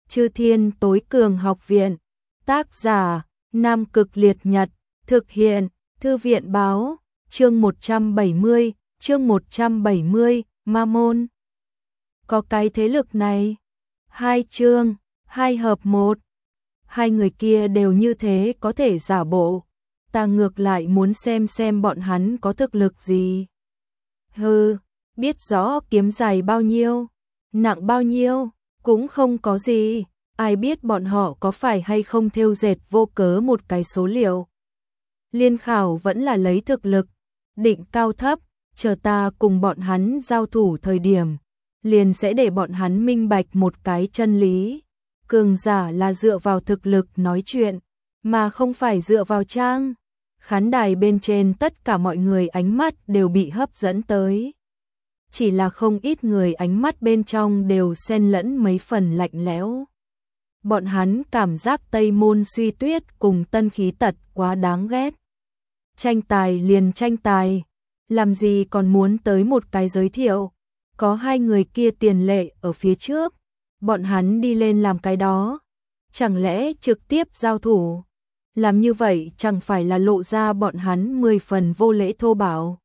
Chư Thiên Tối Cường Học Viện. Tác giả: Nam Cực Liệt Nhật. Thực hiện: Thư viện báo. Chương 170, Ma Môn. Có cái thế lực này. 2 chương, 2 hợp 1. Hai người kia đều như thế có thể giả bộ. Ta ngược lại muốn xem bọn hắn có thực lực gì. Hừ, biết rõ kiếm dài bao nhiêu, nặng bao nhiêu, cũng không có gì. Ai biết bọn họ có phải hay không thêu dệt vô cớ một cái số liệu. Liên khảo vẫn là lấy thực lực, định cao thấp, chờ ta cùng bọn hắn giao thủ thời điểm, liền sẽ để bọn hắn minh bạch một cái chân lý. Cường giả là dựa vào thực lực nói chuyện, mà không phải dựa vào trang. Khán đài bên trên tất cả mọi người ánh mắt đều bị hấp dẫn tới. Chỉ là không ít người ánh mắt bên trong đều xen lẫn mấy phần lạnh lẽo. Bọn hắn cảm giác Tây Môn Suy Tuyết cùng Tân Khí Tật quá đáng ghét. Tranh tài liền tranh tài, làm gì còn muốn tới một cái giới thiệu. Có hai người kia tiền lệ ở phía trước, bọn hắn đi lên làm cái đó. Chẳng lẽ trực tiếp giao thủ? Làm như vậy chẳng phải là lộ ra bọn hắn 10 phần vô lễ thô bạo.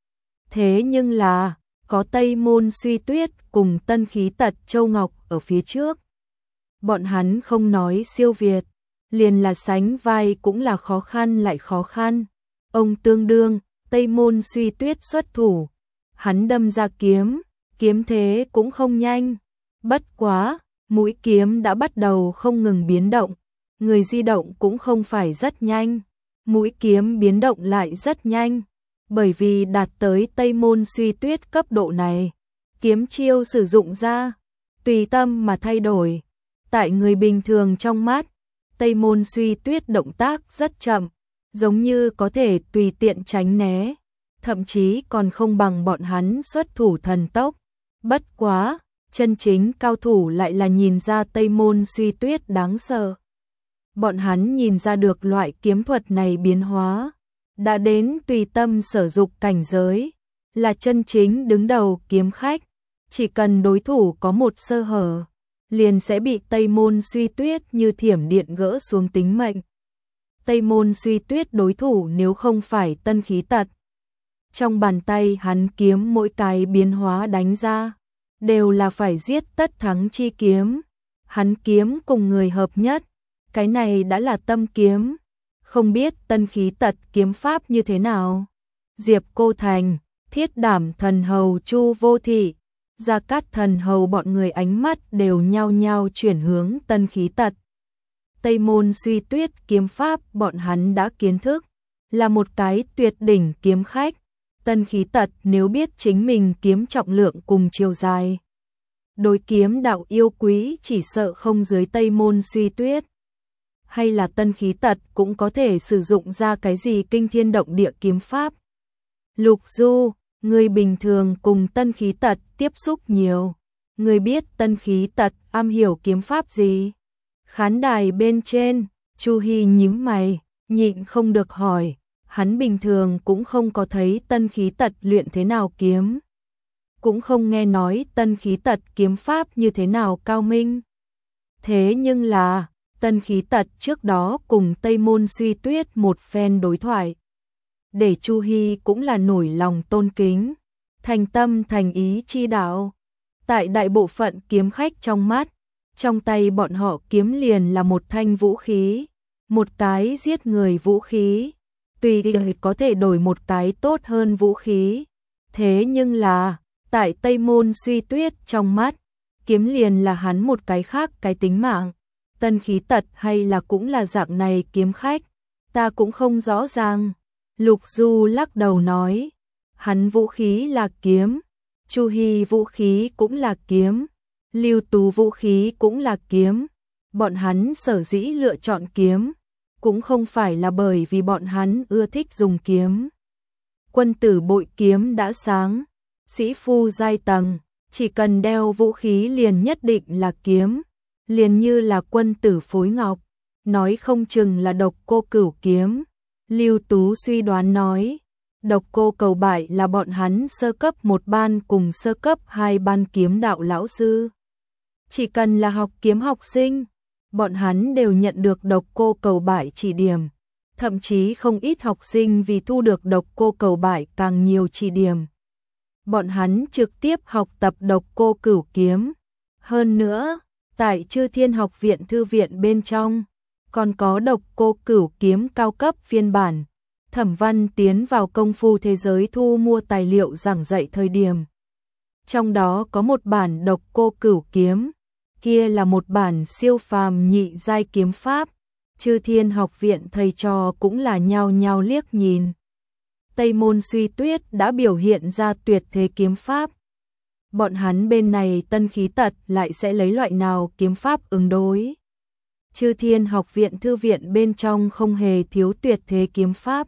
Thế nhưng là, có Tây Môn Suy Tuyết cùng Tân Khí Tật Châu Ngọc ở phía trước. Bọn hắn không nói siêu việt, liền là sánh vai cũng là khó khăn lại khó khăn. Ông tương đương, Tây Môn Suy Tuyết xuất thủ. Hắn đâm ra kiếm, kiếm thế cũng không nhanh. Bất quá, mũi kiếm đã bắt đầu không ngừng biến động. Người di động cũng không phải rất nhanh. Mũi kiếm biến động lại rất nhanh. Bởi vì đạt tới Tây Môn Suy Tuyết cấp độ này, kiếm chiêu sử dụng ra, tùy tâm mà thay đổi. Tại người bình thường trong mắt, Tây Môn Suy Tuyết động tác rất chậm, giống như có thể tùy tiện tránh né, thậm chí còn không bằng bọn hắn xuất thủ thần tốc. Bất quá, chân chính cao thủ lại là nhìn ra Tây Môn Suy Tuyết đáng sợ. Bọn hắn nhìn ra được loại kiếm thuật này biến hóa, đã đến tùy tâm sở dục cảnh giới, là chân chính đứng đầu kiếm khách. Chỉ cần đối thủ có một sơ hở, liền sẽ bị Tây Môn Suy Tuyết như thiểm điện gỡ xuống tính mệnh. Tây Môn Suy Tuyết đối thủ nếu không phải Tân Khí Tật. Trong bàn tay hắn kiếm mỗi cái biến hóa đánh ra, đều là phải giết tất thắng chi kiếm. Hắn kiếm cùng người hợp nhất, cái này đã là tâm kiếm. Không biết Tân Khí Tật kiếm pháp như thế nào. Diệp Cô Thành, Thiết Đảm Thần Hầu Chu Vô Thị, Gia Cát Thần Hầu bọn người ánh mắt đều nhao nhao chuyển hướng Tân Khí Tật. Tây Môn Suy Tuyết kiếm pháp bọn hắn đã kiến thức, là một cái tuyệt đỉnh kiếm khách. Tân Khí Tật nếu biết chính mình kiếm trọng lượng cùng chiều dài, đối kiếm đạo yêu quý chỉ sợ không dưới Tây Môn Suy Tuyết. Hay là Tân Khí Tật cũng có thể sử dụng ra cái gì kinh thiên động địa kiếm pháp. Lục Du, người bình thường cùng Tân Khí Tật tiếp xúc nhiều, người biết Tân Khí Tật am hiểu kiếm pháp gì? Khán đài bên trên, Chu Hi nhíu mày, nhịn không được hỏi. Hắn bình thường cũng không có thấy Tân Khí Tật luyện thế nào kiếm, cũng không nghe nói Tân Khí Tật kiếm pháp như thế nào cao minh. Thế nhưng là, Tân Khí Tật trước đó cùng Tây Môn Suy Tuyết một phen đối thoại, để Chu Hi cũng là nổi lòng tôn kính, thành tâm thành ý chi đạo. Tại đại bộ phận kiếm khách trong mắt, trong tay bọn họ kiếm liền là một thanh vũ khí, một cái giết người vũ khí. Tùy có thể đổi một cái tốt hơn vũ khí. Thế nhưng là, tại Tây Môn Suy Tuyết trong mắt, kiếm liền là hắn một cái khác cái tính mạng. Tân Khí Tật hay là cũng là dạng này kiếm khách, ta cũng không rõ ràng. Lục Du lắc đầu nói, hắn vũ khí là kiếm, Chu Hi vũ khí cũng là kiếm, Lưu Tú vũ khí cũng là kiếm. Bọn hắn sở dĩ lựa chọn kiếm, cũng không phải là bởi vì bọn hắn ưa thích dùng kiếm. Quân tử bội kiếm đã sáng, sĩ phu giai tầng, chỉ cần đeo vũ khí liền nhất định là kiếm, liền như là quân tử phối ngọc, nói không chừng là Độc Cô Cửu kiếm. Lưu Tú suy đoán nói, Độc Cô Cầu Bại là bọn hắn sơ cấp 1 ban cùng sơ cấp 2 ban kiếm đạo lão sư. Chỉ cần là học kiếm học sinh, bọn hắn đều nhận được độc cô cầu bại chỉ điểm. Thậm chí không ít học sinh vì thu được độc cô cầu bại càng nhiều chỉ điểm. Bọn hắn trực tiếp học tập độc cô cửu kiếm. Hơn nữa, tại Chư Thiên Học viện thư viện bên trong, còn có độc cô cửu kiếm cao cấp phiên bản. Thẩm Văn tiến vào công phu thế giới thu mua tài liệu giảng dạy thời điểm. Trong đó có một bản độc cô cửu kiếm, kia là một bản siêu phàm nhị giai kiếm pháp. Chư Thiên Học viện thầy trò cũng là nhao nhao liếc nhìn. Tây Môn Suy Tuyết đã biểu hiện ra tuyệt thế kiếm pháp. Bọn hắn bên này Tân Khí Tật lại sẽ lấy loại nào kiếm pháp ứng đối? Chư Thiên Học viện thư viện bên trong không hề thiếu tuyệt thế kiếm pháp.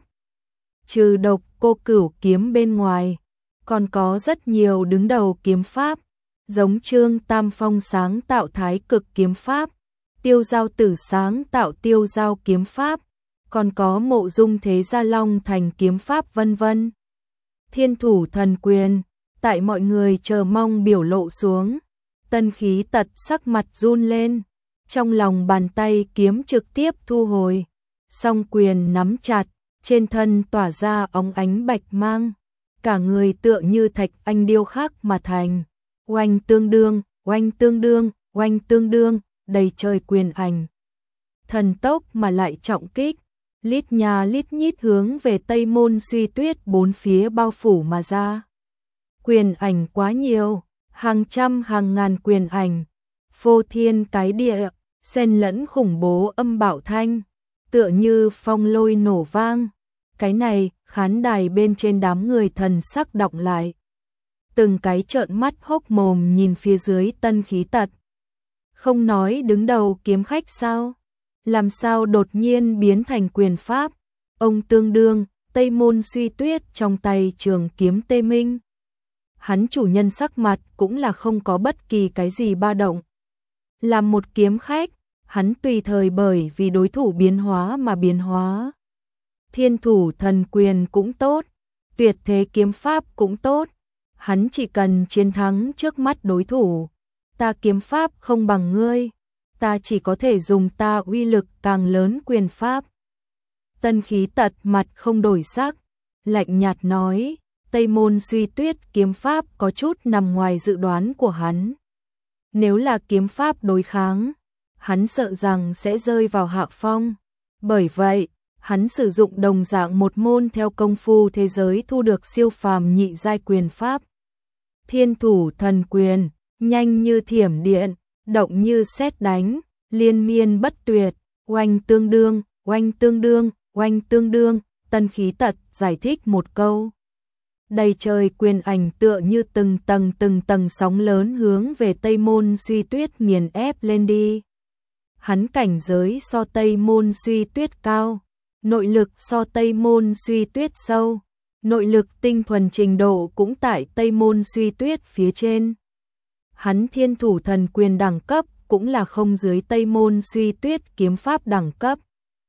Trừ độc cô cửu kiếm bên ngoài, còn có rất nhiều đứng đầu kiếm pháp, giống Trương Tam Phong sáng tạo Thái Cực kiếm pháp, Tiêu Giao Tử sáng tạo Tiêu Giao kiếm pháp, còn có Mộ Dung Thế Gia Long Thành kiếm pháp vân vân. Thiên Thủ Thần Quyền, tại mọi người chờ mong biểu lộ xuống, Tân Khí Tật sắc mặt run lên, trong lòng bàn tay kiếm trực tiếp thu hồi, song quyền nắm chặt, trên thân tỏa ra óng ánh bạch mang, cả người tựa như thạch anh điêu khắc mà thành. Oanh tương đương, oanh tương đương, oanh tương đương, đầy trời quyền ảnh. Thần tốc mà lại trọng kích, lít nhà lít nhít hướng về Tây Môn Suy Tuyết bốn phía bao phủ mà ra. Quyền ảnh quá nhiều, hàng trăm hàng ngàn quyền ảnh, phô thiên cái địa, xen lẫn khủng bố âm bạo thanh, tựa như phong lôi nổ vang. Cái này, khán đài bên trên đám người thần sắc đọng lại. Từng cái trợn mắt hốc mồm nhìn phía dưới Tân Khí Tật. Không nói đứng đầu kiếm khách sao? Làm sao đột nhiên biến thành quyền pháp? Ông tương đương, Tây Môn Suy Tuyết trong tay trường kiếm tê minh. Hắn chủ nhân sắc mặt cũng là không có bất kỳ cái gì ba động. Làm một kiếm khách, hắn tùy thời bởi vì đối thủ biến hóa mà biến hóa. Thiên Thủ Thần Quyền cũng tốt, tuyệt thế kiếm pháp cũng tốt, hắn chỉ cần chiến thắng trước mắt đối thủ. Ta kiếm pháp không bằng ngươi, ta chỉ có thể dùng ta uy lực càng lớn quyền pháp. Tân Khí Tật mặt không đổi sắc, lạnh nhạt nói, Tây Môn Suy Tuyết kiếm pháp có chút nằm ngoài dự đoán của hắn. Nếu là kiếm pháp đối kháng, hắn sợ rằng sẽ rơi vào hạ phong. Bởi vậy, hắn sử dụng đồng dạng một môn theo công phu thế giới thu được siêu phàm nhị giai quyền pháp. Thiên Thủ Thần Quyền, nhanh như thiểm điện, động như sét đánh, liên miên bất tuyệt, oanh tương đương, oanh tương đương, oanh tương đương. Tân Khí Tật giải thích một câu. Đầy trời quyền ảnh tựa như từng tầng sóng lớn hướng về Tây Môn Suy Tuyết nghiền ép lên đi. Hắn cảnh giới so Tây Môn Suy Tuyết cao, nội lực so Tây Môn Suy Tuyết sâu, nội lực tinh thuần trình độ cũng tại Tây Môn Suy Tuyết phía trên. Hắn Thiên Thủ Thần Quyền đẳng cấp cũng là không dưới Tây Môn Suy Tuyết kiếm pháp đẳng cấp.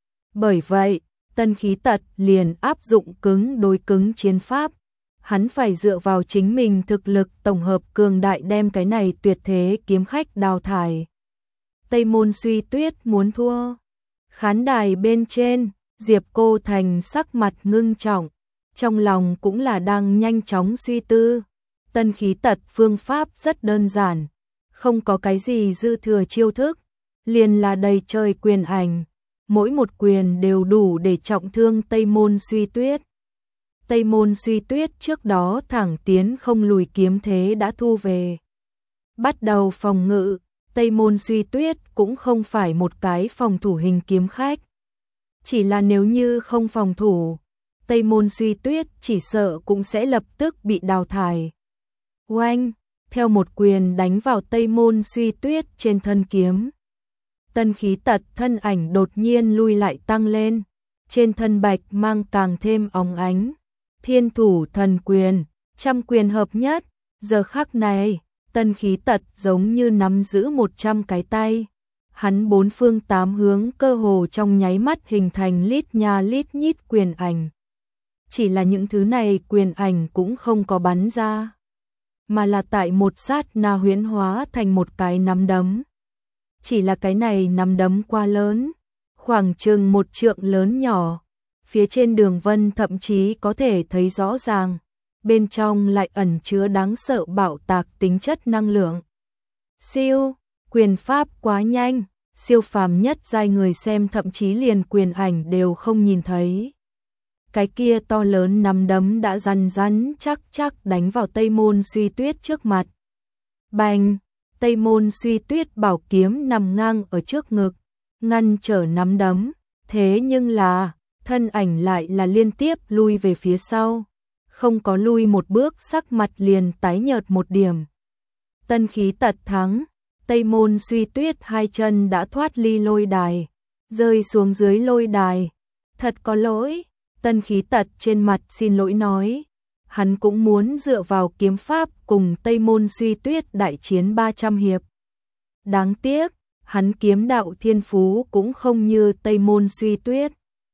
Bởi vậy, Tân Khí Tật liền áp dụng cứng đối cứng chiến pháp. Hắn phải dựa vào chính mình thực lực tổng hợp cường đại đem cái này tuyệt thế kiếm khách đào thải. Tây Môn Suy Tuyết muốn thua. Khán đài bên trên, Diệp Cô Thành sắc mặt ngưng trọng, trong lòng cũng là đang nhanh chóng suy tư. Tân Khí Tật phương pháp rất đơn giản, không có cái gì dư thừa chiêu thức, liền là đầy trời quyền ảnh, mỗi một quyền đều đủ để trọng thương Tây Môn Suy Tuyết. Tây Môn Suy Tuyết trước đó thẳng tiến không lùi kiếm thế đã thu về. Bắt đầu phòng ngự, Tây Môn Suy Tuyết cũng không phải một cái phòng thủ hình kiếm khách. Chỉ là nếu như không phòng thủ, Tây Môn Suy Tuyết chỉ sợ cũng sẽ lập tức bị đào thải. Oanh, theo một quyền đánh vào Tây Môn Suy Tuyết trên thân kiếm. Tân Khí Tật thân ảnh đột nhiên lui lại tăng lên, trên thân bạch mang càng thêm óng ánh. Thiên Thủ Thần Quyền, trăm quyền hợp nhất, giờ khắc này, Tân Khí Tật giống như nắm giữ 100 cái tay. Hắn bốn phương tám hướng cơ hồ trong nháy mắt hình thành lít nha lít nhít quyền ảnh. Chỉ là những thứ này quyền ảnh cũng không có bắn ra, mà là tại một sát na huyễn hóa thành một cái nắm đấm. Chỉ là cái này nắm đấm quá lớn, khoảng chừng 1 trượng lớn nhỏ, phía trên đường vân thậm chí có thể thấy rõ ràng, bên trong lại ẩn chứa đáng sợ bạo tạc tính chất năng lượng. Siêu, quyền pháp quá nhanh, siêu phàm nhất giai người xem thậm chí liền quyền ảnh đều không nhìn thấy. Cái kia to lớn nắm đấm đã rắn rắn chắc chắc đánh vào Tây Môn Suy Tuyết trước mặt. Bành, Tây Môn Suy Tuyết bảo kiếm nằm ngang ở trước ngực, ngăn trở nắm đấm, thế nhưng là, thân ảnh lại là liên tiếp lui về phía sau, không có lui một bước sắc mặt liền tái nhợt một điểm. Tân Khí Tật thắng, Tây Môn Suy Tuyết hai chân đã thoát ly lôi đài, rơi xuống dưới lôi đài. Thật có lỗi, Tân Khí Tật trên mặt xin lỗi nói, hắn cũng muốn dựa vào kiếm pháp cùng Tây Môn Suy Tuyết đại chiến 300 hiệp. Đáng tiếc, hắn kiếm đạo thiên phú cũng không như Tây Môn Suy Tuyết.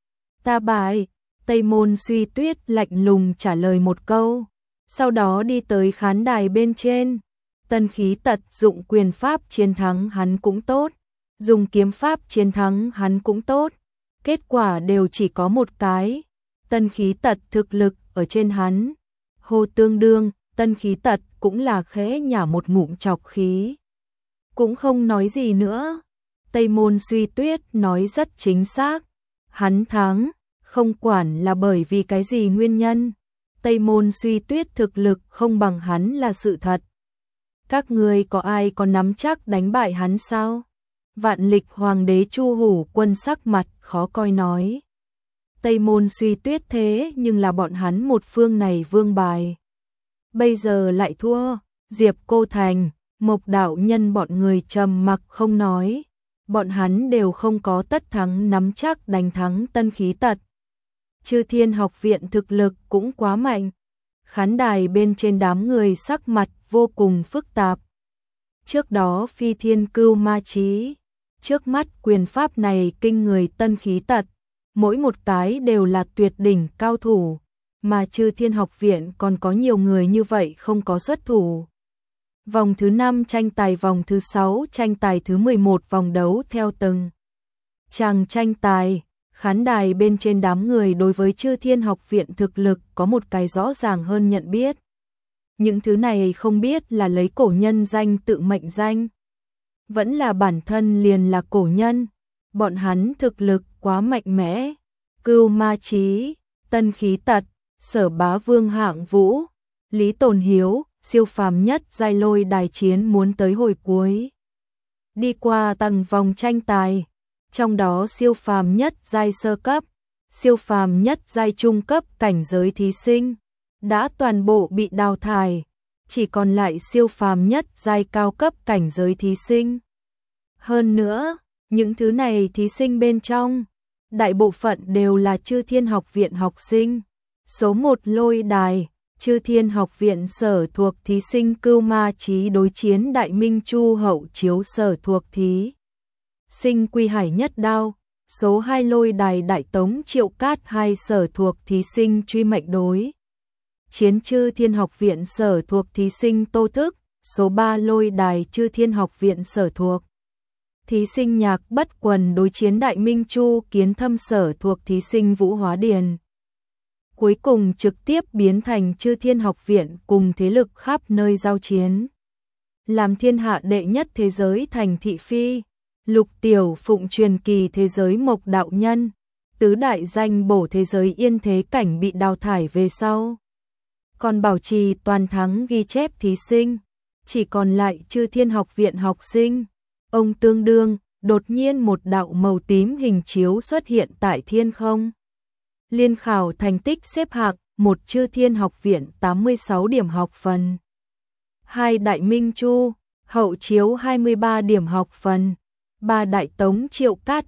Ta bại, Tây Môn Suy Tuyết lạnh lùng trả lời một câu, sau đó đi tới khán đài bên trên. Tân Khí Tật dụng quyền pháp chiến thắng hắn cũng tốt, dùng kiếm pháp chiến thắng hắn cũng tốt, kết quả đều chỉ có một cái. Tân Khí Tật thực lực ở trên hắn, hô tương đương, Tân Khí Tật cũng là khẽ nhả một ngụm trọc khí, cũng không nói gì nữa. Tây Môn Suy Tuyết nói rất chính xác, hắn thắng, không quản là bởi vì cái gì nguyên nhân, Tây Môn Suy Tuyết thực lực không bằng hắn là sự thật. Các ngươi có ai có nắm chắc đánh bại hắn sao? Vạn Lịch Hoàng đế Chu Hủ Quân sắc mặt khó coi nói. Tây Môn Suy Tuyết thế nhưng là bọn hắn một phương này vương bài. Bây giờ lại thua, Diệp Cô Thành, Mộc đạo nhân bọn người trầm mặc không nói. Bọn hắn đều không có tất thắng nắm chắc đánh thắng Tân Khí Tật. Chư Thiên Học Viện thực lực cũng quá mạnh. Khán đài bên trên đám người sắc mặt vô cùng phức tạp. Trước đó Phi Thiên Cưu Ma Chí, trước mắt quyền pháp này kinh người Tân Khí Tật, mỗi một cái đều là tuyệt đỉnh cao thủ, mà Chư Thiên Học Viện còn có nhiều người như vậy không có xuất thủ. Vòng thứ 5 tranh tài, vòng thứ 6 tranh tài, thứ 11 vòng đấu theo từng chàng tranh tài. Khán đài bên trên đám người đối với Chư Thiên Học Viện thực lực có một cái rõ ràng hơn nhận biết. Những thứ này không biết là lấy cổ nhân danh tự mệnh danh, vẫn là bản thân liền là cổ nhân, bọn hắn thực lực quá mạnh mẽ. Cưu Ma Chí, Tân Khí Tật, Sở Bá Vương hạng vũ, Lý Tồn Hiếu, siêu phàm nhất giai lôi đài chiến muốn tới hồi cuối. Đi qua tầng vòng tranh tài, trong đó siêu phàm nhất giai sơ cấp, siêu phàm nhất giai trung cấp cảnh giới thí sinh đã toàn bộ bị đào thải, chỉ còn lại siêu phàm nhất giai cao cấp cảnh giới thí sinh. Hơn nữa, những thứ này thí sinh bên trong, đại bộ phận đều là Chư Thiên Học Viện học sinh. Số 1 lôi đài, Chư Thiên Học Viện sở thuộc thí sinh Cưu Ma Chí đối chiến Đại Minh Chu Hậu Chiếu sở thuộc thí sinh Quy Hải Nhất Đao. Số 2 lôi đài Đại Tống Triệu Cát hai sở thuộc thí sinh Truy Mệnh đối chiến Chư Thiên Học Viện sở thuộc thí sinh Tô Thức. Số 3 lôi đài Chư Thiên Học Viện sở thuộc thí sinh Nhạc Bất Quần đối chiến Đại Minh Chu Kiến Thâm sở thuộc thí sinh Vũ Hóa Điền. Cuối cùng trực tiếp biến thành Chư Thiên Học Viện cùng thế lực khắp nơi giao chiến. Làm thiên hạ đệ nhất thế giới thành thị phi, Lục Tiểu Phụng truyền kỳ thế giới Mộc đạo nhân, tứ đại danh bổ thế giới Yên Thế Cảnh bị đào thải về sau. Còn bảo trì toàn thắng ghi chép thí sinh, chỉ còn lại Chư Thiên Học Viện học sinh. Ông tương đương, đột nhiên một đạo màu tím hình chiếu xuất hiện tại thiên không. Liên khảo thành tích xếp hạng, 1 Chư Thiên Học Viện 86 điểm học phần, 2 Đại Minh Chu Hậu Chiếu 23 điểm học phần, 3 Đại Tống Triệu Cát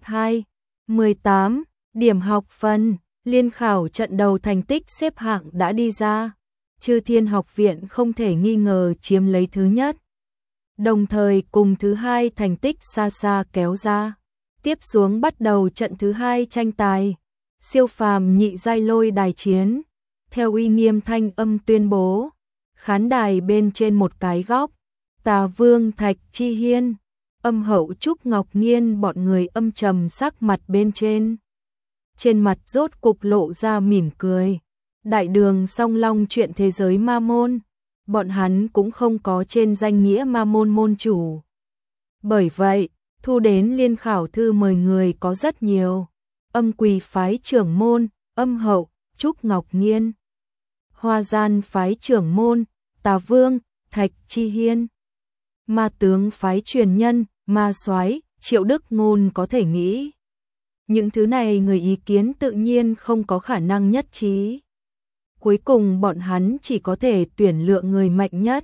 18 điểm học phần. Liên khảo trận đầu thành tích xếp hạng đã đi ra, Chư Thiên Học Viện không thể nghi ngờ chiếm lấy thứ nhất, đồng thời cùng thứ hai thành tích xa xa kéo ra. Tiếp xuống bắt đầu trận thứ hai tranh tài, siêu phàm nhị giai lôi đài chiến. Theo uy nghiêm thanh âm tuyên bố, Khán đài bên trên một cái góc, Tà Vương Thạch Chi Hiên, Âm Hậu Trúc Ngọc Nhiên bọn người âm trầm sắc mặt bên trên. Trên mặt rốt cục lộ ra mỉm cười. Đại đường Song Long chuyện thế giới ma môn, bọn hắn cũng không có trên danh nghĩa ma môn môn chủ. Bởi vậy, thu đến liên khảo thư mời người có rất nhiều. Âm Quỳ phái trưởng môn, Âm Hậu, Trúc Ngọc Nhiên. Hoa Gian phái trưởng môn, Tà Vương, Thạch Chi Hiên. Ma tướng phái truyền nhân, Ma Soái, Triệu Đức Ngôn có thể nghĩ. Những thứ này người ý kiến tự nhiên không có khả năng nhất trí. Cuối cùng bọn hắn chỉ có thể tuyển lựa người mạnh nhất.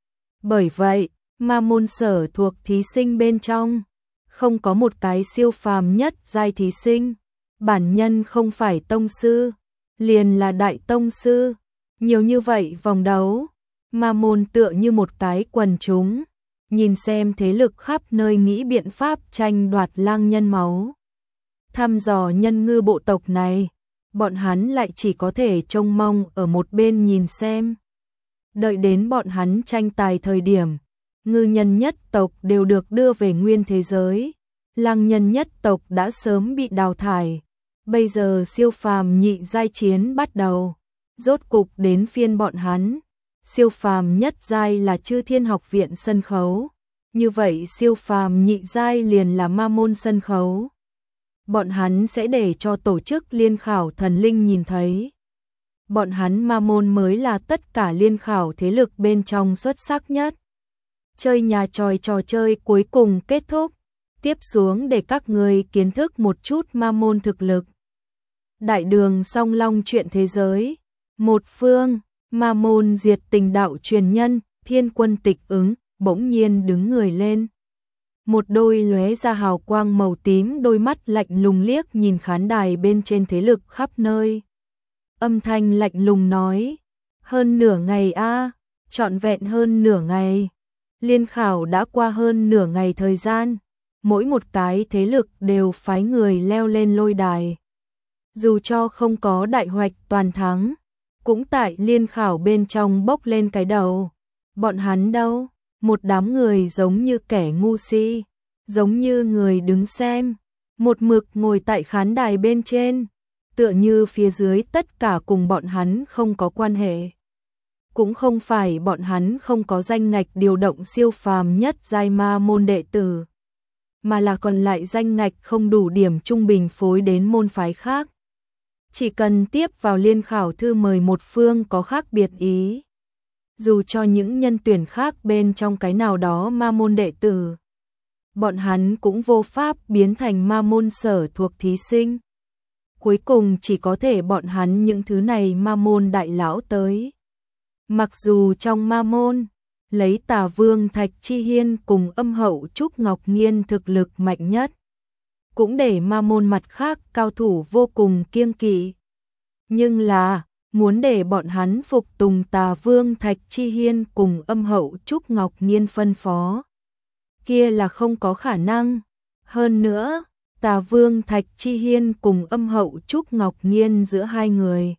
Bởi vậy, ma môn sở thuộc thí sinh bên trong, không có một cái siêu phàm nhất giai thí sinh. Bản nhân không phải tông sư, liền là đại tông sư. Nhiều như vậy vòng đấu, ma môn tựa như một cái quần chúng, nhìn xem thế lực khắp nơi nghĩ biện pháp tranh đoạt lang nhân máu. Thăm dò nhân ngư bộ tộc này, bọn hắn lại chỉ có thể trông mong ở một bên nhìn xem. Đợi đến bọn hắn tranh tài thời điểm, ngư nhân nhất tộc đều được đưa về nguyên thế giới, lang nhân nhất tộc đã sớm bị đào thải. Bây giờ siêu phàm nhị giai chiến bắt đầu, rốt cục đến phiên bọn hắn. Siêu phàm nhất giai là Chư Thiên Học viện sân khấu, như vậy siêu phàm nhị giai liền là ma môn sân khấu. Bọn hắn sẽ để cho tổ chức liên khảo thần linh nhìn thấy. Bọn hắn ma môn mới là tất cả liên khảo thế lực bên trong xuất sắc nhất. Chơi nhà tròi trò chơi cuối cùng kết thúc. Tiếp xuống để các người kiến thức một chút ma môn thực lực. Đại đường Song Long chuyện thế giới. Một phương, ma môn diệt tình đạo truyền nhân, Thiên Quân Tịch Ứng, bỗng nhiên đứng người lên. Một đôi lóe ra hào quang màu tím đôi mắt lạnh lùng liếc nhìn khán đài bên trên thế lực khắp nơi. Âm thanh lạnh lùng nói, hơn nửa ngày a, trọn vẹn hơn nửa ngày. Liên khảo đã qua hơn nửa ngày thời gian, mỗi một cái thế lực đều phái người leo lên lôi đài. Dù cho không có đại hoạch toàn thắng, cũng tại liên khảo bên trong bốc lên cái đầu. Bọn hắn đâu? Một đám người giống như kẻ ngu si, giống như người đứng xem, một mực ngồi tại khán đài bên trên, tựa như phía dưới tất cả cùng bọn hắn không có quan hệ. Cũng không phải bọn hắn không có danh ngạch điều động siêu phàm nhất giai ma môn đệ tử, mà là còn lại danh ngạch không đủ điểm trung bình phối đến môn phái khác. Chỉ cần tiếp vào liên khảo thư mời một phương có khác biệt ý. Dù cho những nhân tuyển khác bên trong cái nào đó ma môn đệ tử, bọn hắn cũng vô pháp biến thành ma môn sở thuộc thí sinh. Cuối cùng chỉ có thể bọn hắn những thứ này ma môn đại lão tới. Mặc dù trong ma môn, lấy Tà Vương Thạch Chi Hiên cùng Âm Hậu Trúc Ngọc Nhiên thực lực mạnh nhất, cũng để ma môn mặt khác cao thủ vô cùng kiêng kỵ. Nhưng là, muốn để bọn hắn phục tùng Tà Vương Thạch Chi Hiên cùng Âm Hậu Trúc Ngọc Nhiên phân phó, kia là không có khả năng. Hơn nữa, Tà Vương Thạch Chi Hiên cùng Âm Hậu Trúc Ngọc Nhiên giữa hai người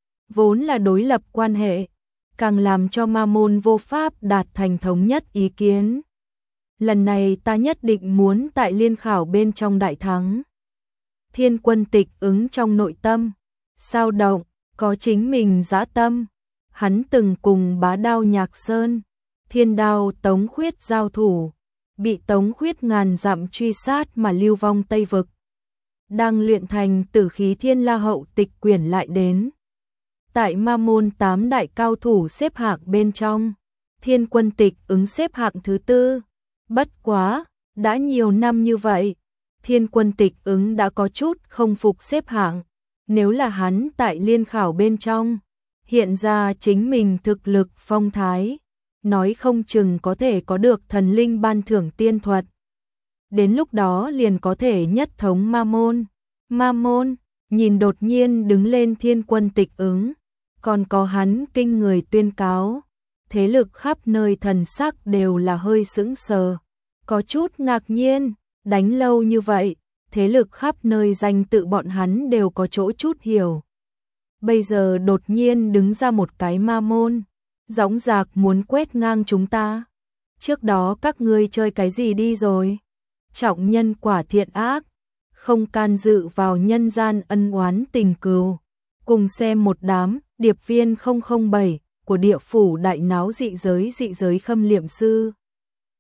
vốn là đối lập quan hệ, càng làm cho ma môn vô pháp đạt thành thống nhất ý kiến. Lần này ta nhất định muốn tại liên khảo bên trong đại thắng. Thiên Quân Tịch Ứng trong nội tâm sao động, có chính mình dã tâm. Hắn từng cùng Bá Đao Nhạc Sơn, Thiên Đao Tống Khuyết giao thủ, bị Tống Khuyết ngàn dặm truy sát mà lưu vong Tây Vực. Đang luyện thành Tử Khí Thiên La Hậu Tịch Quyển lại đến. Tại ma môn 8 đại cao thủ xếp hạng bên trong, Thiên Quân Tịch Ứng xếp hạng thứ 4. Bất quá, đã nhiều năm như vậy, Thiên Quân Tịch Ứng đã có chút không phục xếp hạng. Nếu là hắn tại liên khảo bên trong, hiện ra chính mình thực lực phong thái, nói không chừng có thể có được thần linh ban thưởng tiên thuật. Đến lúc đó liền có thể nhất thống ma môn. Ma môn, nhìn đột nhiên đứng lên Thiên Quân Tịch Ứng, còn có hắn kinh người tuyên cáo. Thế lực khắp nơi thần sắc đều là hơi sững sờ, có chút ngạc nhiên, đánh lâu như vậy, thế lực khắp nơi danh tự bọn hắn đều có chỗ chút hiểu. Bây giờ đột nhiên đứng ra một cái ma môn, dõng dạc muốn quét ngang chúng ta. Trước đó các ngươi chơi cái gì đi rồi? Trọng nhân quả thiện ác, không can dự vào nhân gian ân oán tình cừu. Cùng xem một đám điệp viên 007 của địa phủ đại náo dị giới khâm liệm sư.